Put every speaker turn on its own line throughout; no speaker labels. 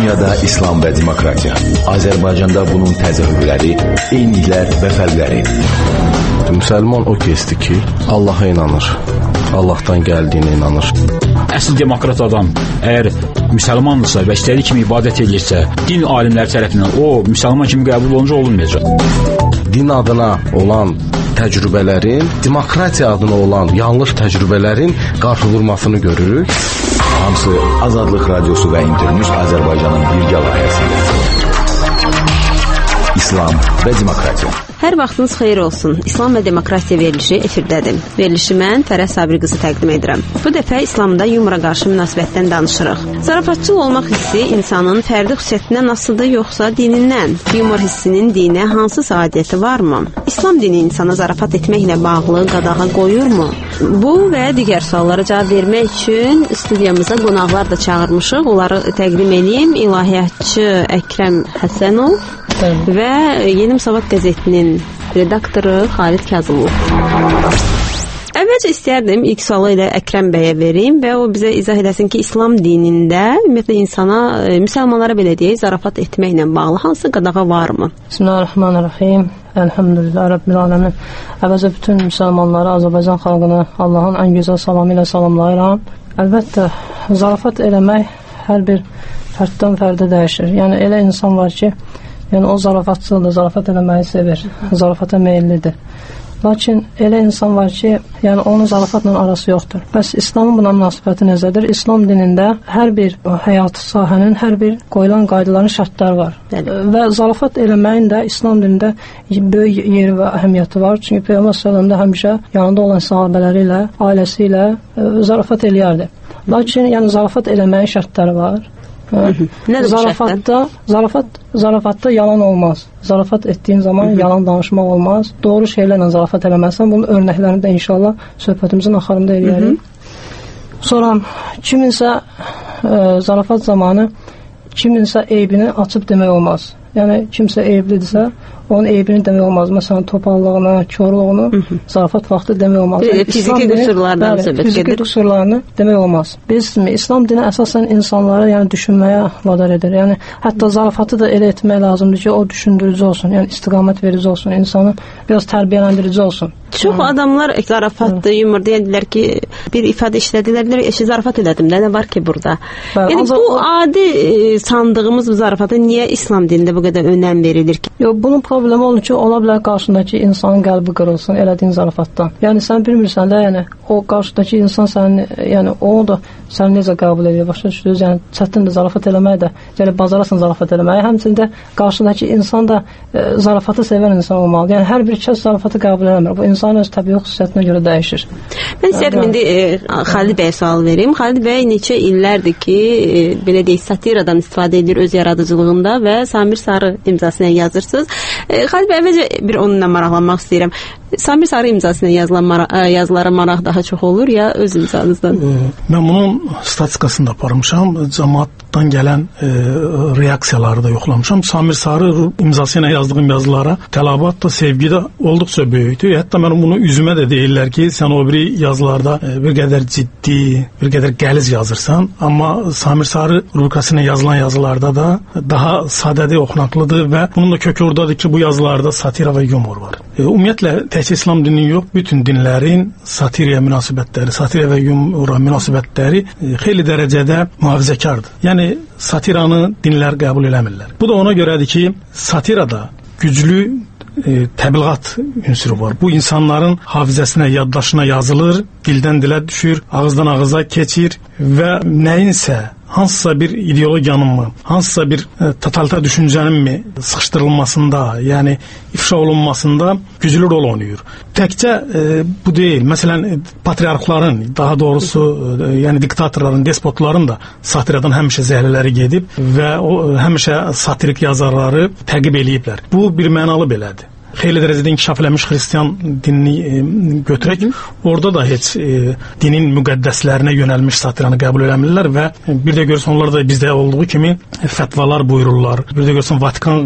Dünyada İslam və demokratiya. Azərbaycanda bunun təzahürləri, eyniliklər və fərqləri.
Müsəlman o kəsdir ki, Allaha inanır. Allahdan gəldiyinə inanır.
Əsl demokrat adam əgər müsəlmandırsa və istədiyi kimi ibadət edirsə, din alimləri tərəfindən o müsəlman kimi qəbul olunmayacaq.
Din adına olan təcrübələrin, demokratiya adına olan yanlış təcrübələrin qarşı vurmasını görürük.
Hamısı Azadlıq Radiosu və İnternews Azərbaycanın birgə layihəsidir. İslam və demokratiya.
Hər vaxtınız xeyir olsun. İslam və demokratiya verilişi efirdədir. Verilişi mən Fərəz Sabri qızı təqdim edirəm. Bu dəfə İslamda yumora qarşı münasibətdən danışırıq. Zarafatçıl olmaq hissi insanın fərdi xüsusiyyətindən asılıdır, yoxsa dinindən? Yumor hissinin dinə hansısa adiyyəti varmı? İslam dini insana zarafat etməklə bağlı qadağa qoyurmu? Bu və digər suallara cavab vermək üçün studiyamıza qonaqlar da çağırmışıq. Onları təqdim edeyim. İlahiyyatçı Əkrəm Həsənov və Yeni Müsavat qəzetinin redaktoru Xalid Kazımov. Əvvəlcə istərdim ilk sualı ilə Əkrəm bəyə verim və o bizə izah edəsin ki, İslam dinində ümumiyyətlə insana, müsəlmanlara belə deyək, zarafat etməklə bağlı hansı qadağa varmı?
Bismillahirrahmanirrahim. Elhamdülillah Rabbil aləmin. Əvvəlcə bütün müsəlmanları, Azərbaycan xalqını Allahın ən gözəl salamı ilə salamlayıram. Əlbəttə, zarafat eləmək hər bir fərddən fərdə dəyişir. Yəni, elə insan var ki, o zarafatçılıdır, zarafat eləməyi sevir, zarafata meyillidir. Lakin elə insan var ki, onun zarafatla arası yoxdur. Bəs İslamın buna münasibəti necədir? İslam dinində hər bir həyat sahənin, hər bir qoyulan qaydaların şərtləri var. Və zarafat eləməyin də İslam dinində böyük yeri və əhəmiyyəti var. Çünki Peyğəmbər sallallahu həmişə yanında olan sahabələri ilə, ailəsi ilə zarafat eləyərdi. Lakin zarafat eləməyin şərtləri var. Zarafatda yalan olmaz. Zarafat etdiyin zaman yalan danışmaq olmaz. Doğru şeylərlə zarafat eləməlisən. Bunun örnəklərini də inşallah söhbətimizin axırında eləyərik. Sonra kiminsə zarafat zamanı kiminsə eybini açıb demək olmaz. Yəni kimsə eyblidirsə, onun eybini demək olmaz. Məsələn, topallığını, körlüğünü zarafat vaxtı demək olmaz.
Fiziki qüsurlardan söhbət gedir.
Fiziki qüsurlarını demək olmaz. İslam dini əsasən insanları düşünməyə vadar edir. Yəni hətta zarafatı da elə etmək lazımdır ki, o düşündürücü olsun, istiqamət verici olsun, insanı biraz tərbiyələndirici olsun.
Çox adamlar zarafatdır, yumor deyirlər ki, bir ifadə işlədirlər, zarafat elədim, nə var ki burada? Yəni bu adi sandığımız bu zarafata niyə İslam dinində bu qədər önəm verilir ki?
Bunun problemi olur ki, ola bilər qarşındakı insanın qəlbi qırılsın elədiyin zarafatdan. Yəni sən bilmirsən də, o qarşıdakı insan səni, onu da səni necə qəbul edir, başa düşdünüz? Yəni çətindir zarafat eləmək də, yəni bazarasın zarafat eləməyi. Həmçində qarşıdakı insan da zarafatı sevən insan olmalıdır. Yəni hər bir kəs zarafatı qəbul eləmir. Bu insanın öz təbii xüsusiyyətinə görə dəyişir.
Mən istəyirəm indi Xalid bəyə sual verim. Xalid bəy neçə illərdir ki, belə deyək, satiradan istifadə edir öz yaradıcılığında və Samir Sarı imzasına yazırsınız. Xalid bəy, əvvəlcə bir onunla maraqlanmaq istəyirəm. Samir Sarı imzasına yazılara maraq daha çox olur ya öz imzanızdan?
Mən bunun statistikasını da aparmışam. Cəmaatdan gələn reaksiyaları da yoxlamışam. Samir Sarı imzası ilə yazdığım yazılara tələbat da, sevgi də olduqca böyükdür. Hətta mən bunu üzümə də deyirlər ki, sən o biri yazılarda bir qədər ciddi, bir qədər qəliz yazırsan. Amma Samir Sarı rubrikasına yazılan yazılarda da daha sadədir, oxunaqlıdır və bunun da kökü oradadır ki, bu yazılarda satira və yumor var. Ümumiyyətlə, təkcə İslam dininin yox, bütün dinlərin satiraya münasibətləri, satira və yumora münasibətləri xeyli dərəcədə mühafizəkardır. Yəni, satiranı dinlər qəbul eləmirlər. Bu da ona görədir ki, satirada güclü təbliğat ünsürü var. Bu insanların hafizəsinə, yaddaşına yazılır, dildən dilə düşür, ağızdan ağıza keçir və nəyinsə, hansısa bir ideologiyanın mı, hansısa bir totalitar düşüncənin mi sıxışdırılmasında, yəni ifşa olunmasında güclü rol oynayır. Təkcə bu deyil. Məsələn, patriarxların, daha doğrusu yəni diktatorların, despotların da satiradan həmişə zəhlələri gedib və o həmişə satirik yazarları təqib eləyiblər. Bu bir mənalı belədir. xeyli dərəcədə inkişaf eləmiş xristian dinini götürək, orada da heç dinin müqəddəslərinə yönəlmiş satiranı qəbul eləmirlər və bir də görürsən onlar da bizdə olduğu kimi fətvalar buyururlar. Bir də görürsən Vatikan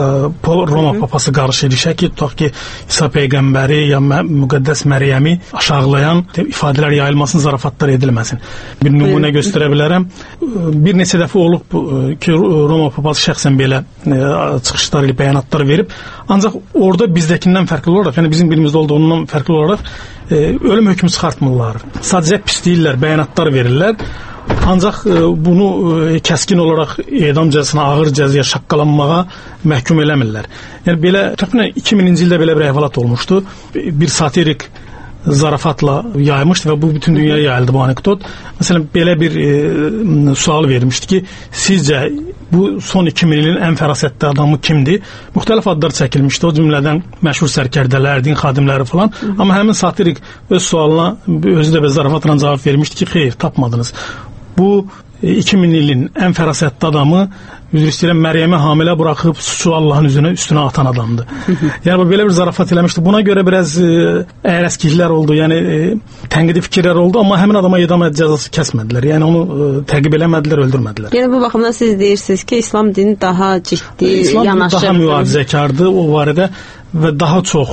Roma papası qarşı ilişə ki, tutaq ki, İsa peyğəmbəri ya müqəddəs Məryəmi aşağılayan ifadələr yayılmasın, zarafatlar edilməsin. Bir nümunə göstərə bilərəm. Bir neçə dəfə olub ki, Roma papası şəxsən belə çıxışlar ilə bəyanatlar verib. Ancaq orada bizdəkindən fərqli olaraq, yəni bizim dilimizdə olduğundan fərqli olaraq ölüm hökmü çıxartmırlar. Sadəcə pisləyirlər, bəyanatlar verirlər. Ancaq bunu kəskin olaraq edam cəzasına, ağır cəzaya, şaqqalanmağa məhkum eləmirlər. Yəni belə təxminən 2000-ci ildə belə bir əhvalat olmuşdu. Bir satirik zarafatla yaymışdı və bu bütün dünyaya yayıldı bu anekdot. Məsələn, belə bir sual vermişdi ki, sizcə bu son 2000 ilin ən fərasətli adamı kimdir? Müxtəlif adlar çəkilmişdi, o cümlədən məşhur sərkərdələr, din xadimləri falan. Amma həmin satirik öz sualına özü də zarafatla cavab vermişdi ki, xeyr, tapmadınız. Bu 2000 ilin ən fərasətli adamı, üzr istəyirəm, Məryəmi hamilə buraxıb suçu Allahın üstünə atan adamdır. Yəni bu belə bir zarafat eləmişdi. Buna görə biraz əyləskiklər oldu, yəni tənqidi fikirlər oldu, amma həmin adama edam cəzası kəsmədilər. Yəni onu təqib eləmədilər, öldürmədilər.
Yəni bu baxımdan siz deyirsiniz ki, İslam dini daha ciddi yanaşır.
Daha mühafizəkardır o barədə və daha çox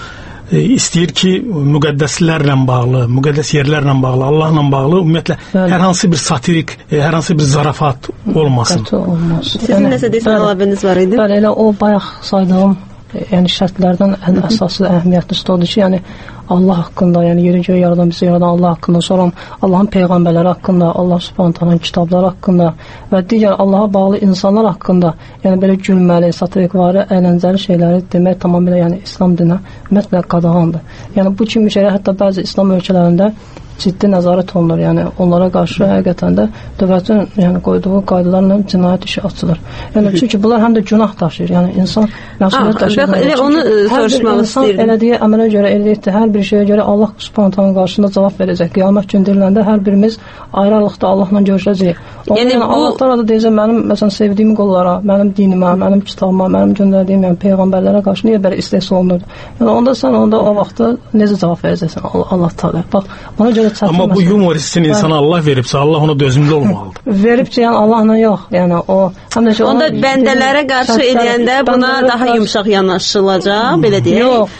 istəyir ki, müqəddəslərlə bağlı, müqəddəs yerlərlə bağlı, Allahla bağlı ümumiyyətlə hər hansı bir satirik, hər hansı bir zarafat olmasın.
Sizin nəsə desən əlavəniz var idi?
Bəli, elə o bayaq saydığım şərtlərdən ən əsaslı, əhəmiyyətlisi odur ki, yəni Allah haqqında, yəni yeri göy yaradan, bizi yaradan Allah haqqında, sonra Allahın peyğəmbərləri haqqında, Allah Subhanahu taalanın kitabları haqqında və digər Allaha bağlı insanlar haqqında, yəni belə gülməli, satirikvari, əyləncəli şeyləri demək tamamilə, yəni İslam dininə ümumiyyətlə qadağandır. Yəni bu kimi şeylər hətta bəzi İslam ölkələrində ciddi nəzarət olunur. Yəni onlara qarşı həqiqətən də dövlətin yəni qoyduğu qaydalarla cinayət işi açılır. Yəni çünki bunlar həm də günah daşıyır. Yəni insan məsuliyyət daşıyır.
Elə onu soruşmaq istəyirdim.
Elədiyi əmələ görə, elədiyi hər bir şeyə görə Allah Subhanahu taalanın qarşısında cavab verəcək. Qiyamət günü diriləndə hər birimiz ayrı-ayrılıqda Allahla görüşəcəyik. Yəni Allah təala da deyəcək, mənim məsələn sevdiyim qullara, mənim dinimə, mənim kitabıma, mənim göndərdiyim yəni peyğəmbərlərə qarşı niyə belə istehza olunur? Yəni onda sən o vaxtda necə cavab verəcəksən Allah təala? Bax, buna görə
amma bu yumor hissini insana Allah veribsə, Allah ona dözümlü olmalıdır.
Veribsə, yəni Allahla yox. Yəni o həm də ki,
onda bəndələrə qarşı edəndə buna daha yumşaq yanaşılacaq, belə deyək.
Yox,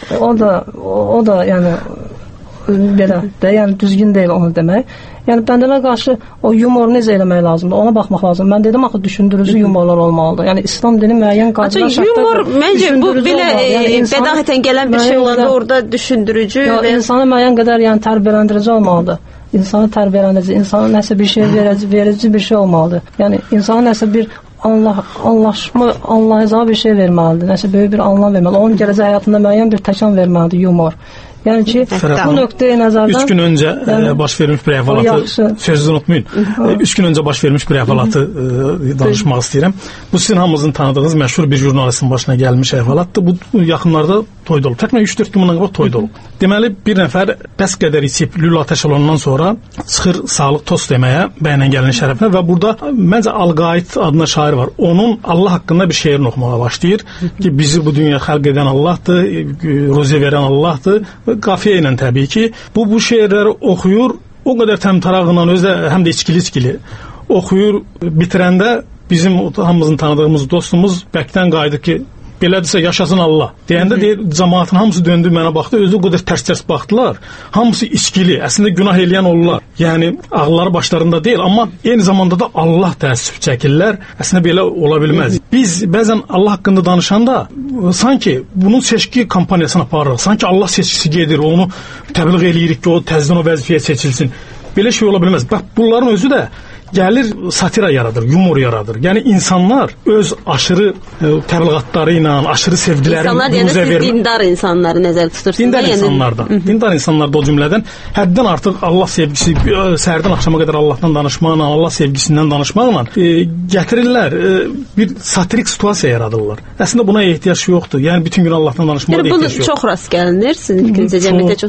o da yəni belə də, yəni düzgün deyil onu demək. Yəni bəndələrə qarşı o yumoru necə eləmək lazımdır? Ona baxmaq lazım. Mən dedim axı düşündürücü yumorlar olmalıdır. Yəni İslam dini müəyyən qaydalar şərtlər.
Yumor məncə bu belə bədahətən gələn bir şey olanda orada düşündürücü
və insanı müəyyən qədər yəni tərbiyələndirici olmalıdır. İnsanı tərbiyələndirici, insana nəsə bir şey verici bir şey olmalıdır. Yəni insana nəsə bir anlayacaq bir şey verməlidir. Nəsə böyük bir anlam verməlidir. Onun gələcək həyatında müəyyən bir təkan verməlidir yumor. Yəni ki, bu nöqteyi nəzərdən
3 gün öncə baş vermiş bir əhvalatı sözünüzü unutmayın. 3 gün öncə baş vermiş bir əhvalatı danışmaq istəyirəm. Bu sizin hamınızın tanıdığınız məşhur bir jurnalistin başına gəlmiş əhvalatdır. Bu yaxınlarda toyda olub. Təxminən 3-4 gün bundan qabaq toyda olub. Deməli bir nəfər bəs qədər içib lül atəş olandan sonra çıxır sağlıq tost deməyə bəyənən gəlin şərəfinə və burada məncə Al-Qaid adına şair var. Onun Allah haqqında bir şeirini oxumağa başlayır ki, bizi bu dünya xəlq edən Allahdır, ruzi verən Allahdır. Qafiyə ilə təbii ki, bu şeirləri oxuyur, o qədər təmtarağla, özü də həm də içkili oxuyur, bitirəndə bizim hamımızın tanıdığımız dostumuz bəkdən qayıdır ki, belədirsə yaşasın Allah. Deyəndə deyir, cəmaatın hamısı döndü mənə baxdı, özü o qədər tərs-tərs baxdılar. Hamısı içkili, əslində günah eləyən olurlar. Yəni ağılları başlarında deyil, amma eyni zamanda da Allah təəssüf çəkirlər. Əslində belə ola bilməz. Biz bəzən Allah haqqında danışanda sanki bunun seçki kampaniyasını aparırıq. Sanki Allah seçkisi gedir, onu təbliğ eləyirik ki, o təzədən o vəzifəyə seçilsin. Belə şey ola bilməz. Bax, bunların özü də gəlir satira yaradır, yumor yaradır. Yəni insanlar öz aşırı təbliğatları ilə, aşırı sevgiləri
siz dindar insanları nəzərdə tutursunuz.
Dindar insanlar da o cümlədən həddən artıq Allah sevgisi, səhərdən axşama qədər Allahdan danışmaqla, Allah sevgisindən danışmaqla gətirirlər, bir satirik situasiya yaradırlar. Əslində buna ehtiyac yoxdur. Yəni bütün gün Allahdan danışmağa ehtiyac yoxdur.
Bu çox rast gəlinir, sizin fikrinizcə cəmiyyətdə çox.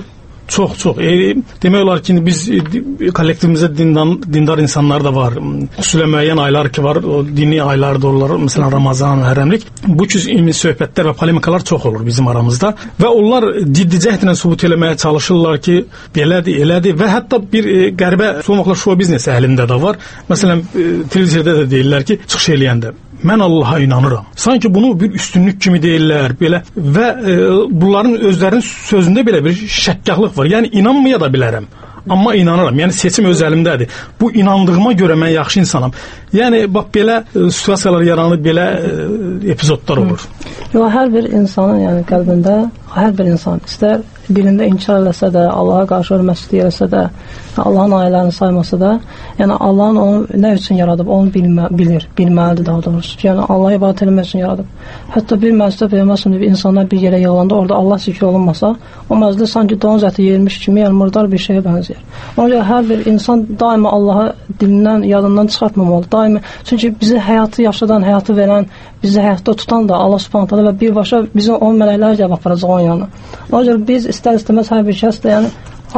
Çox. Demək olar ki, biz kollektivimizdə dindar insanlar da var. Xüsusilə müəyyən aylar ki var, o dini aylar da olurlar. Məsələn, Ramazan, Hərrəmlik. Bu kimi söhbətlər və polemikalar çox olur bizim aramızda və onlar ciddi cəhdlə sübut eləməyə çalışırlar ki, belədir, elədir və hətta bir qəribə son vaxtlar show biznes əhlində də var. Məsələn, televizorda da deyirlər ki, çıxış eləyəndə mən Allaha inanıram. Sanki bunu bir üstünlük kimi deyirlər, belə və bunların özlərinin sözündə belə bir şəkkəhlıq var. Yəni inanmaya da bilərəm, amma inanıram. Yəni seçim öz əlimdədir. Bu inandığıma görə mən yaxşı insanam. Yəni bax belə situasiyalar yaranır, belə epizodlar olur.
Yox, hər bir insanın, yəni qəlbində hər bir insan istər birində inkar eləsə də, Allaha qarşı ölməsi istəyirsə də, Allahın ayələrini saymasa da, yəni Allahın onu nə üçün yaradıb, onu bilməlidir daha doğrusu. Yəni Allaha ibadət etmək üçün yaradıb. Hətta bir məsciddə Peyğəmbər insanlar bir yerə yığılanda orada Allah zikri olunmasa, o məsciddə sanki donuz əti yeyilmiş kimi, yəni murdar bir şeyə bənzəyir. Ona görə hər bir insan daima Allaha dilindən, yadından çıxartmamalı. Daima, çünki bizi həyatı yaşadan, həyatı verən, bizi həyatda tutan da Allah Subhanahu taala və birbaşa bizim o mələklər gəlib aparacaq onun yanına. Ona görə biz istər-istəməz hər bir kəs də yəni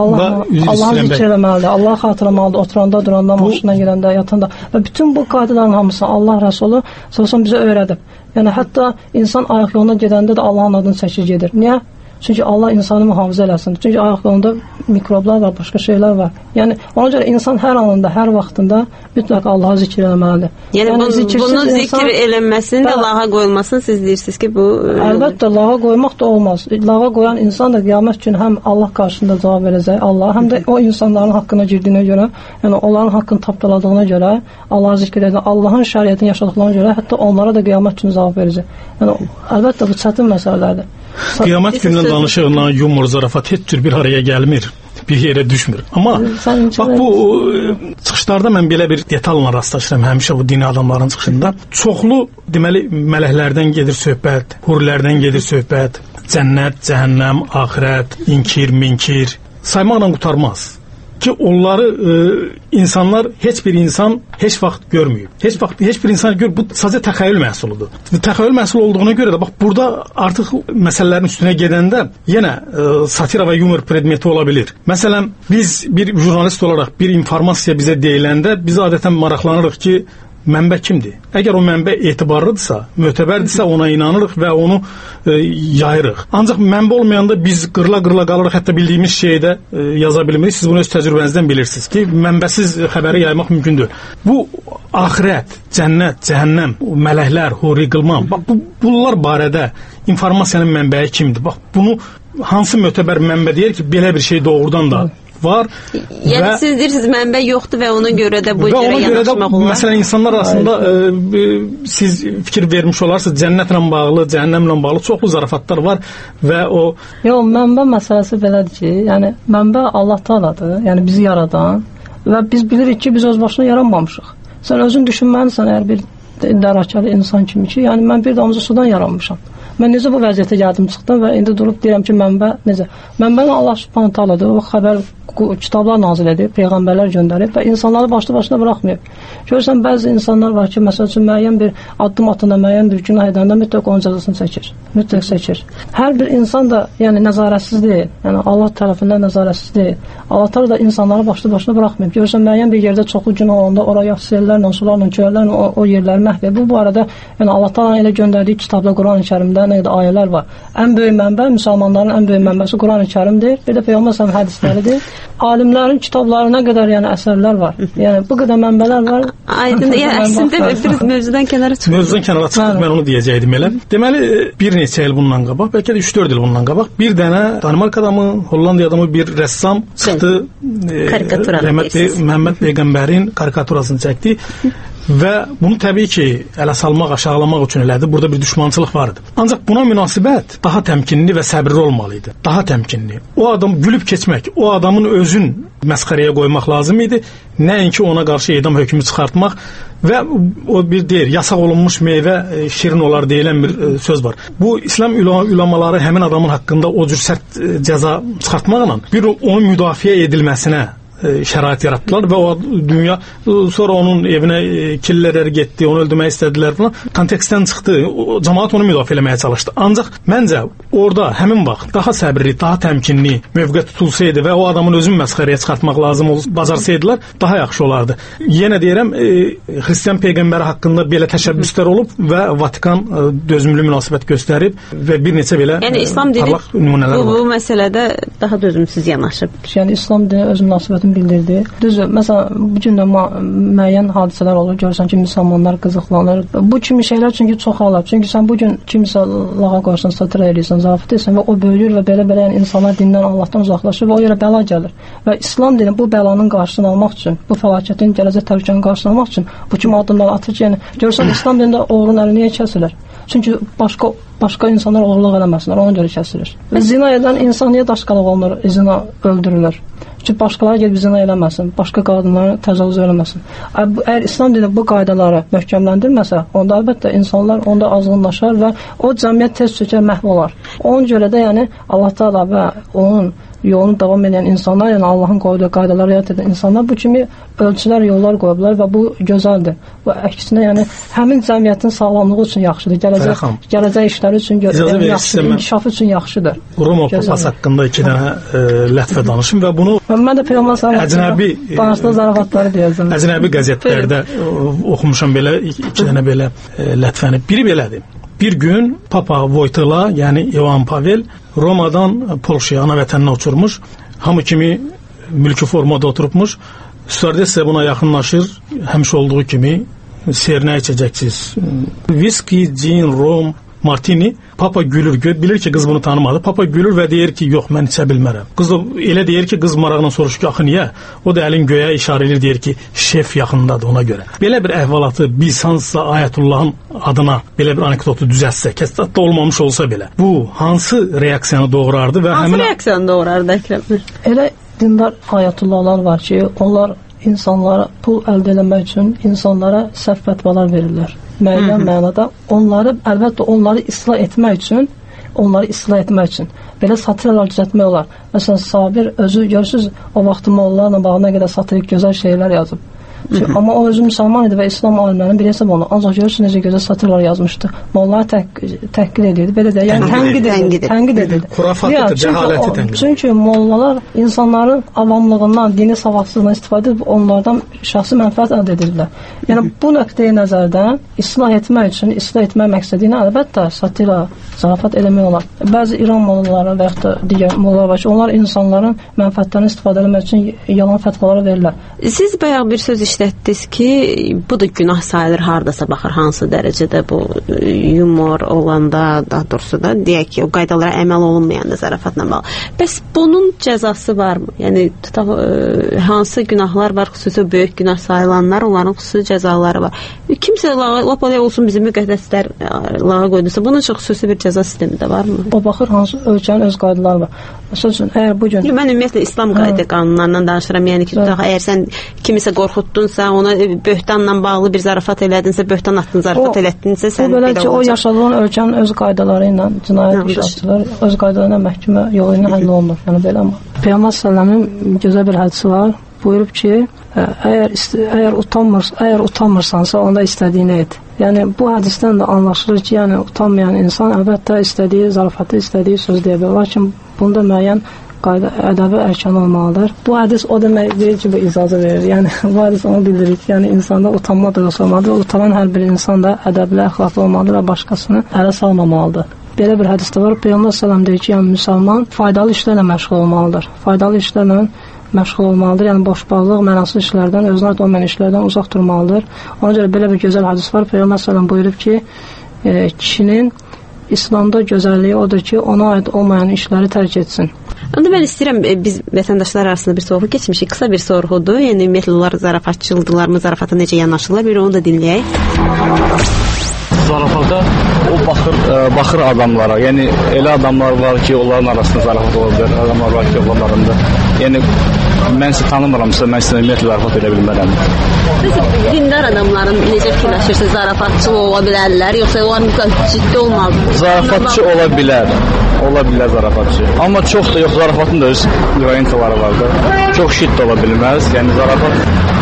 Allah'ın zikr eləməlidir, Allah'ı xatırlamalıdır, oturanda, duranda, maşına girəndə, yatanda və bütün bu qaydaların hamısını Allah Rəsulü sallallahu bizə öyrədib. Yəni hətta insan ayaq yoluna gedəndə də Allahın adını çəkir gedir. Niyə? Çünki Allah insanı mühafizə eləsin. Çünki ayaq yolunda mikroblar var, başqa şeylər var. Yəni ona görə insan hər anında, hər vaxtında mütləq Allah'a zikr eləməlidir.
Yəni bunu zikr eləməsini və lağa qoyulmasını siz deyirsiniz ki, bu
əlbəttə lağa qoymaq da olmaz. Lağa qoyan insan da qiyamət günü həm Allah qarşısında cavab verəcək, Allah, həm də o insanların haqqına girdiyinə görə, yəni onların haqqını tapdaladığına görə, Allah'a zikr edən, Allahın şəriətini yaşadıqlarına görə hətta onlara da qiyamət günü cavab verəcək. Yəni əlbəttə bu çətin məsələlərdir.
Qiyamət günündən danışığından yumor, zarafat heç cür bir araya gəlmir, bir yerə düşmür. Amma bax bu çıxışlarda mən belə bir detalla rastlaşıram həmişə bu dini adamların çıxışında. Çoxlu deməli mələklərdən gedir söhbət, hurilərdən gedir söhbət, cənnət, cəhənnəm, axirət, inkir, minkir saymaqla qurtarmaz. Ki onları insanlar heç bir insan heç vaxt görməyib. Heç bir insan bu sadəcə təxəyyül məhsuludur. Təxəyyül məhsulu olduğuna görə də bax burada artıq məsələlərin üstünə gedəndə yenə satira və yumor predmeti ola bilər. Məsələn, biz bir jurnalist olaraq bir informasiya bizə deyiləndə biz adətən maraqlanırıq ki, mənbə kimdir? Əgər o mənbə etibarlıdırsa, mötəbərdirsə ona inanırıq və onu yayırıq. Ancaq mənbə olmayanda biz qırla-qırla qalırıq, hətta bildiyimiz şeyi də yaza bilmirik. Siz bunu öz təcrübənizdən bilirsiniz ki, mənbəsiz xəbəri yaymaq mümkündür. Bu axirət, cənnət, cəhənnəm, mələklər, huri, qılman, bax bunlar barədə informasiyanın mənbəyi kimdir? Bax bunu hansı mötəbər mənbə deyir ki, belə bir şey doğrudan da var.
Yəni siz deyirsiniz mənbə yoxdur və ona görə də bu cürə yanaşmaq olar.
Məsələn, insanlar arasında siz fikir vermiş olarsınız, cənnətlə bağlı, cəhənnəmlə bağlı çoxlu zarafatlar var və o...
Yox, mənbə məsələsi belədir ki, yəni mənbə Allah Taala'dır, yəni bizi yaradan və biz bilirik ki, biz öz başına yaranmamışıq. Sən özün düşünməlisən, əgər bir dərakalı insan kimi ki, yəni mən bir damcı sudan yaranmışam. Mən necə bu vəziyyətə gəldim çıxdım və indi durub deyirəm ki, mənbə necə? Mənbəni Allah Subhanahu Taala'dır, o xəbər kitablar nazil edib, peyğəmbərlər göndərib və insanları başlı-başına buraxmayıb. Görürsən, bəzi insanlar var ki, məsəl üçün müəyyən bir addım atında, müəyyən bir günah edəndə mütləq onun cəzasını çəkir. Mütləq çəkir. Hər bir insan da yəni nəzarətsiz deyil. Yəni Allah tərəfindən nəzarətsiz deyil. Allah Taala da insanları başlı-başına buraxmayıb. Görürsən, müəyyən bir yerdə çoxlu günah olanda oraya sellərlə, sularla, çöllərlə o yerləri məhv edir. Bu arada yəni Allah Taala'nın elə göndərdiyi kitabda, Qurani-Kərimdə nə qədər ayələr var. Ən böyük mənbə, müsəlmanların ən böyük mənbəsi Qurani-Kərimdir. Bir də Peyğəmbər hədisləridir. Alimlərin kitablarına qədər yəni əsərlər var. Yəni bu qədər mənbələr var.
Aydın. Yəni əslində bir mövzudan kənara çıxır.
Mövzudan kənara çıxıb mən onu deyəcəydim elə. Deməli bir neçə il bundan qabaq, bəlkə də 3-4 il bundan qabaq bir dənə Danimark adamı, Hollandiya adamı bir rəssam çıxdı. Rəhmətli Məhəmməd peyğəmbərin karikaturasını çəkdi. Və bunu təbii ki, ələ salmaq, aşağılamaq üçün elədi. Burada bir düşmançılıq var idi. Ancaq buna münasibət daha təmkinli və səbirli olmalı idi. Daha təmkinli. O adam gülüb keçmək, o adamın özün məsxərəyə qoymaq lazım idi. Nəinki ona qarşı edam hökmü çıxartmaq və o bir deyir, yasaq olunmuş meyvə şirin olar deyilən bir söz var. Bu İslam ulamaları həmin adamın haqqında o cür sərt cəza çıxartmaqla bir onun müdafiə edilməsinə şərait yaratdılar və o dünya sonra onun evinə killərləri getdi, onu öldürmək istədilər falan. Kontekstdən çıxdı. Cəmaət onu müdafiə etməyə çalışdı. Ancaq məncə orada həmin vaxt daha səbirli, daha təmkinli mövqe tutulsaydı və o adamın özünü məsxərəyə çıxartmaq lazım bacarsaydılar, daha yaxşı olardı. Yenə deyirəm, Xristian peyğəmbəri haqqında belə təşəbbüslər olub və Vatikan dözümlü münasibət göstərib və bir neçə belə
yəni İslam dini bu məsələdə daha dözümsüz yanaşıb.
Yəni İslam dini öz münasibətini bildirdi. Düzdür, məsələn, bu gün də müəyyən hadisələr olur, görürsən ki, müsəlmanlar qızıqlanır. Bu kimi şeylər çünki çoxalır. Çünki sən bu gün kimisə lağa qoyursan, satira edirsən, zarafat edirsən və o böyüyür və belə yəni insanlar dindən, Allahdan uzaqlaşır və o yerə bəla gəlir. Və İslam dini bu bəlanın qarşısını almaq üçün, bu fəlakətin, gələcək təhlükənin qarşısını almaq üçün bu kimi addımlar atır ki, yəni görürsən İslam dinində oğlun əli niyə kəsilir? Çünki başqa insanlar oğurluq eləməsinlər, ona görə kəsilir. Zina edən insan niyə daşqalaq olunur, zina öldürülür? Çünki başqaları gedib zina eləməsin, başqa qadınlara təcavüz eləməsin. Əgər İslam dini bu qaydaları möhkəmləndirməsə, onda əlbəttə insanlar onda azğınlaşar və o cəmiyyət tez çökər, məhv olar. Ona görə də yəni Allah Təala və onun yolunu davam edən insanlar, yəni Allahın qoyduğu qaydaları riayət edən insanlar bu kimi ölçülər, yollar qoyublar və bu gözəldir. Bu əksinə yəni həmin cəmiyyətin sağlamlığı üçün yaxşıdır. Gələcək işləri üçün yaxşıdır, inkişafı üçün yaxşıdır.
Roma papası haqqında 2 dənə lətifə danışım və bunu
mən də Peyğəmbər
əcnəbi
danışdığı zarafatları deyəcəm.
Əcnəbi qəzetlərdə oxumuşam belə 2 dənə belə lətifəni. Biri belədir. Bir gün Papa Voytila, yəni İvan Pavel Romadan Polşaya, ana vətəninə uçurmuş. Hamı kimi mülki formada oturubmuş. Stüardessa buna yaxınlaşır. Həmişə olduğu kimi sernə içəcəksiniz. Viski, gin, rom, martini. Papa gülür, bilir ki, qız bunu tanımadı. Papa gülür və deyir ki, yox, mən içə bilmərəm. Qız da elə deyir ki, qız maraqla soruşur ki, axı niyə? O da əlin göyə işarə edir, deyir ki, şef yaxındadır ona görə. Belə bir əhvalatı biz hansısa Ayətullahın adına belə bir anekdotu düzəltsə, kəsatda olmamış olsa belə, bu hansı reaksiyanı doğurardı və
hansı reaksiyanı doğurardı Əkrəm?
Elə dindar Ayətullahlar var ki, onlar insanlara pul əldə etmək üçün insanlara səhv fətvalar verirlər. Müəyyən mənada əlbəttə onları islah etmək üçün belə satiralar düzəltmək olar. Məsələn, Sabir özü görürsüz, o vaxtı mollalarla bağlı nə qədər satirik gözəl şeylər yazıb. Amma o özü müsəlman idi və İslam alimlərinin biri hesab olunur. Ancaq görürsünüz necə gözəl satiralar yazmışdı. Mollaları təhqir edirdi. Belə də, yəni tənqid edirdi.
Xurafatdır, cəhaləti tənqid.
Çünki mollalar insanların avamlığından, dini savadsızlığından istifadə edib onlardan şəxsi mənfəət əldə edirlər. Yəni bu nöqteyi nəzərdən islah etmək üçün, islah etmək məqsədi ilə əlbəttə satira, zarafat eləmək olar. Bəzi İran mollaları və yaxud da digər mollalar var ki, onlar insanların mənfəətlərini istifadə etmək üçün yalan fətvaları verirlər.
Siz bayaq bir söz işlətdiniz ki, bu da günah sayılır hardasa baxır, hansı dərəcədə bu yumor olanda, daha doğrusu da deyək ki, o qaydalara əməl olunmayanda zarafatla bağlı. Bəs bunun cəzası varmı? Yəni tutaq hansı günahlar var, xüsusi böyük günah sayılanlar, onların xüsusi cəzaları var. Kimsə lap olsun bizim müqəddəslər lağa qoydusa, bunun üçün xüsusi bir cəza sistemi də varmı?
O baxır hansı ölkənin öz qaydaları var. Məsəl üçün, əgər bu gün
mən ümumiyyətlə İslam qayda qanunlarından danışıram. Yəni ki, tutaq əgər sən kimisə qorxutdunsa, ona böhtanla bağlı bir zarafat elədinsə, böhtan atdın, zarafat elətdinsə, sən belə olacaq.
O yaşadığın ölkənin öz qaydaları ilə cinayət iş açılır, öz qaydaları ilə məhkəmə yolu ilə həll olunur. Yəni belə ama. Peyğəmbər sallallahu gözəl bir hədisi var. Buyurub ki, əgər utanmırsansa, onda istədiyini et. Yəni bu hədisdən də anlaşılır ki, yəni utanmayan insan əlbəttə istədiyi zarafatı, istədiyi söz deyə bilər. Lakin bunda müəyyən qayda, ədəbi ərkan olmalıdır. Bu hədis o demək deyil ki, bu icazə verir. Yəni bu hədis onu bildirir ki, yəni insanda utanma duyğusu olmalıdır. Utanan hər bir insan da ədəbli, əxlaqlı olmalıdır və başqasını ələ salmamalıdır. Belə bir hədisdə var. Peyğəmbər sallallahu deyir ki, yəni müsəlman faydalı işlərlə məşğul olmalıdır. Faydalı işlərlə məşğul olmalıdır. Yəni boşboğazlıq, mənasız işlərdən, özünə aid olmayan işlərdən uzaq durmalıdır. Ona görə belə bir gözəl hədis var. Peyğəmbər sallallahu buyurub ki, kişinin İslamda gözəlliyi odur ki, ona aid olmayan işləri tərk etsin.
Onda mən istəyirəm, biz vətəndaşlar arasında bir sorğu keçmişik. Qısa bir sorğudur. Yəni ümumiyyətlə onlar zarafatçılıdırlarmı, zarafata necə yanaşırlar? Bir onu da dinləyək.
Zarafata o baxır adamlara. Yəni elə adamlar var ki, onların arasında zarafat ola bilər. Adamlar var ki, onların da Yəni mən sizi tanımıramsa, mən sizə ümumiyyətlə zarafat edə bilmərəm.
Dindar adamların necə fikirləşirsiniz? Zarafatçı ola bilərlər, yoxsa onlar mütləq ciddi olmalıdır?
Zarafatçı ola bilər. Ola bilər zarafatçı. Amma çox da yox, zarafatın da öz nümayəndələri var da. Çox şiddet ola bilməz. Yəni zarafat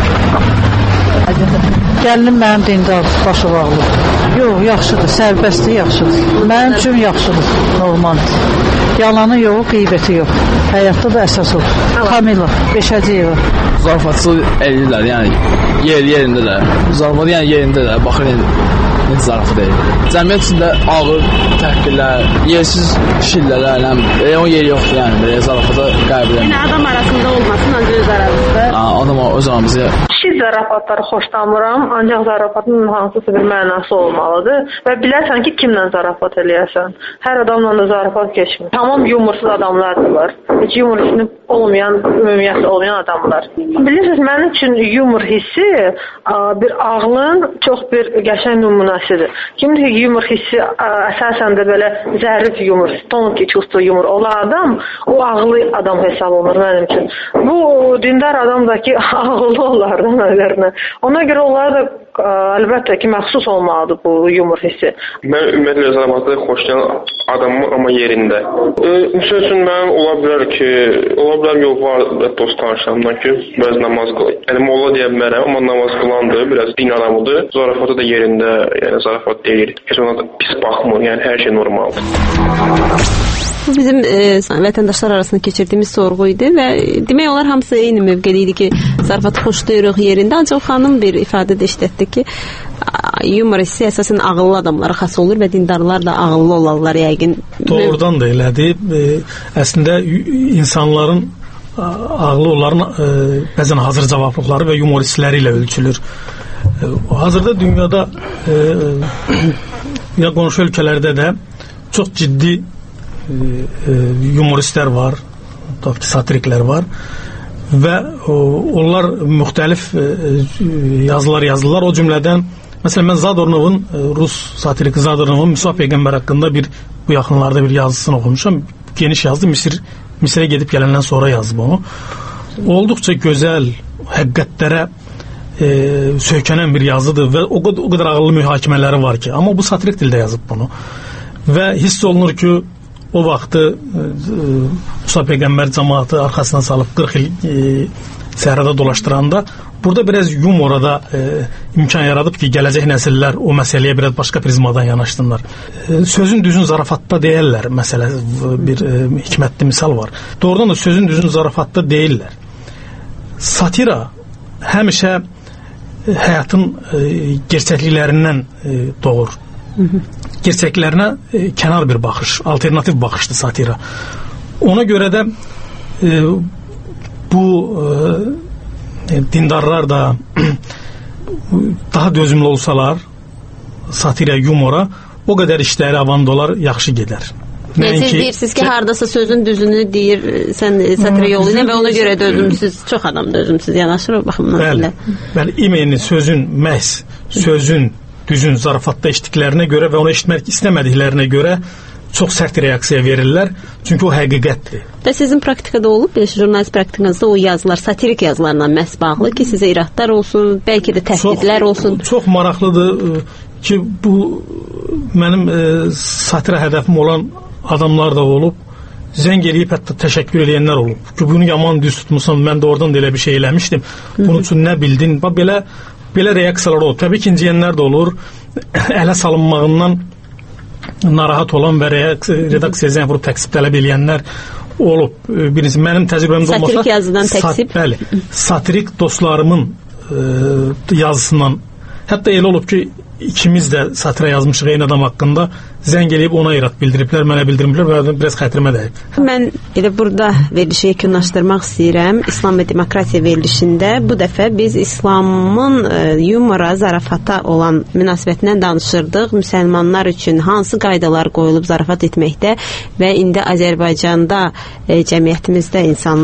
Gəlinim mənim dindar, başı bağlı. Yox, yaxşıdır, sərbəstdir, yaxşıdır. Mənim üçün yaxşıdır, normaldır. Yalanı yox, qeybəti yox. Həyatda da əsas o. Kamila, Beşəciyeva.
Zarafatçı eləyirlər, yəni yerindələr. Zarafat yəni yerindələr, baxın necə zarafat edir. Cəmiyyət içində ağır təhqirlər, yersiz şillələrlə, onun yeri yoxdur, yəni belə zarafata qəbul edir.
Yəni adam arasında olmasın, ancaq öz aramızda.
Adam öz aramızda.
Kişi zarafatları xoşlamıram, ancaq zarafatın hansısa bir mənası olmalıdır və bilərsən ki, kimlə zarafat eləyəsən. Hər adamla da zarafat keçmir. Tamam yumorsuz adamlar da var. Heç yumor işini olmayan, ümumiyyətlə olmayan adamlar. Bilirsiniz, mənim üçün yumor hissi bir ağlın çox bir qəşəng nümunəsidir. Kimdir ki, yumor hissi əsasən də belə zərif yumor, tonki çusto yumor olan adam, o ağlı adam hesab olunur mənim üçün. Bu dindar adam da ki, ağıllı olardı nəzərinə. Ona görə onlar da əlbəttə ki, məxsus olmalıdır bu yumor hissi.
Mən ümumiyyətlə zarafatı xoşlayan adamım, amma yerində. Misal üçün mən ola bilər yol var dost tanışlarımdan ki, biraz namaz qılır. Yəni molla deyə bilmərəm, amma namaz qılandır, biraz din adamıdır. Zarafatı da yerində, yəni zarafat deyil. Heç ona da pis baxmır, yəni hər şey normaldır.
Bu bizim vətəndaşlar arasında keçirdiyimiz sorğu idi və demək olar hamısı eyni mövqedə idi ki, zarafatı xoşlayırıq yerində, ancaq xanım bir ifadədə işlətdi ki, yumor hissi əsasən ağıllı adamlara xas olur və dindarlar da ağıllı olarlar yəqin.
Doğrudan da elədir. Əslində insanların ağlı onların bəzən hazır cavablıqları və yumor hissləri ilə ölçülür. Hazırda dünyada ya qonşu ölkələrdə də çox ciddi yumoristlər var, satiriklər var və onlar müxtəlif yazılar yazırlar. O cümlədən məsələn mən Zadornovun, Rus satiriki Zadornovun Musa Peyğəmbər haqqında bu yaxınlarda bir yazısını oxumuşam. Geniş yazdı, Misirə gedib gələndən sonra yazıb onu. Olduqca gözəl, həqiqətlərə söykənən bir yazıdır və o qədər ağıllı mühakimələri var ki, amma bu satirik dildə yazıb bunu. Və hiss olunur ki, o vaxtı Musa Peyğəmbər cəmaatı arxasına salıb 40 il səhrada dolaşdıranda burada biraz yumora da imkan yaradıb ki, gələcək nəsillər o məsələyə biraz başqa prizmadan yanaşsınlar. Sözün düzün zarafatda deyirlər, məsələ bir hikmətli misal var. Doğrudan da sözün düzün zarafatda deyirlər. Satira həmişə həyatın gerçəkliklərindən doğur. Gerçəklərinə kənar bir baxış, alternativ baxışdır satira. Ona görə də bu dindarlar da daha dözümlü olsalar satira, yumora o qədər işləri avandolar yaxşı gedər.
Siz deyirsiniz ki, haradasa sözün düzünü deyir, sən satira yolu ilə və ona görə dözümsüz, çox adam dözümsüz yanaşır o baxımdan.
Bəli, imeni sözün məhz, sözün düzün zarafatda eşitdiklərinə görə və onu eşitmək istəmədiklərinə görə çox sərt reaksiya verirlər. Çünki o həqiqətdir. Və sizin praktikada olub, jurnalist praktikanızda o yazılar, satirik yazılarla məhz bağlı ki, sizə iradlar olsun, bəlkə də təhdidlər olsun. Çox maraqlıdır ki, bu mənim satira hədəfim olan adamlar da olub, zəng eləyib hətta təşəkkür edənlər olub. Ki, bunu yaman düz tutmuşsan, mən də oradan da elə bir şey eləmişdim. Bunun üçün nə bildin? Belə reaksiyalar olur. Təbii ki, inciyənlər də olur. Ələ salınmağından narahat olan və redaksiyaya zəng vurub təksib tələb eləyənlər olub. Birincisi, mənim təcrübəmdə olmasa...
Satirik yazıdan təksib?
Bəli. Satirik dostlarımın yazısından. Hətta elə olub ki, ikimiz də satira yazmışıq eyni adam haqqında, zəng eləyib ona irad bildiriblər, mənə bildiriblər və biraz xətrimə dəyib.
Mən elə burada verilişi yekunlaşdırmaq istəyirəm. İslam və demokratiya verilişində bu dəfə biz İslamın yumora, zarafata olan münasibətindən danışırdıq. Müsəlmanlar üçün hansı qaydalar qoyulub zarafat etməkdə və indi Azərbaycanda cəmiyyətimizdə insanlar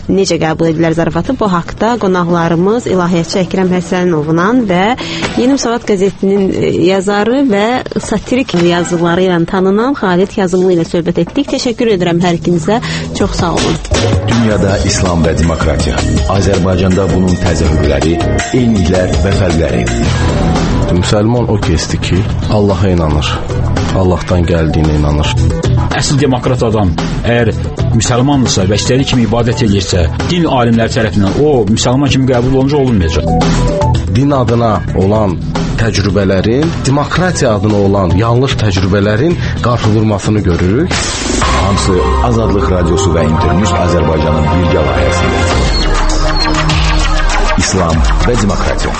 necə qəbul edirlər zarafatı? Bu haqda qonaqlarımız İlahiyyatçı Əkrəm Həsənovla və Yeni Müsavat qəzetinin yazarı və satirik yazıları ilə tanınan Xalid Yazımlı ilə söhbət etdik. Təşəkkür edirəm hər ikinizə. Çox sağ olun.
Dünyada İslam və demokratiya, Azərbaycanda bunun təzahürləri, eyniliklər və fərqləri.
Müsəlman o kəsdir ki, Allaha inanır, Allahdan gəldiyinə inanır.
Əsl demokrat adam əgər müsəlmandırsa və istədiyi kimi ibadət edirsə, din alimləri tərəfindən o müsəlman kimi qəbul olunca olunmayacaq.
Din adına olan təcrübələrin, demokratiya adına olan yanlış təcrübələrin qarşı vurmasını görürük.
Hamısı Azadlıq Radiosu və İnternews Azərbaycanın birgə layihəsində. İslam və demokratiya.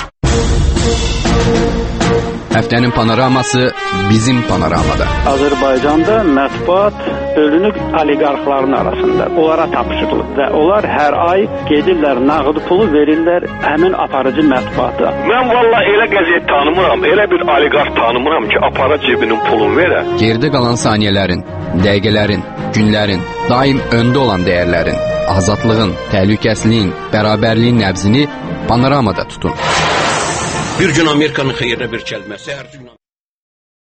Həftənin panoraması bizim panoramada.
Azərbaycanda mətbuat bölünüb oliqarxların arasında. Onlara tapşırılıb və onlar hər ay gedirlər, nağd pulu verirlər həmin aparıcı mətbuata.
Mən valla elə qəzet tanımıram, elə bir oliqarx tanımıram ki, apara cebinin pulunu verə.
Geridə qalan saniyələrin, dəqiqələrin, günlərin, daim öndə olan dəyərlərin, azadlığın, təhlükəsizliyin, bərabərliyin nəbzini panoramada tutun.
Bir gün Amerikanın xeyrinə bir kəlməsi, hər gün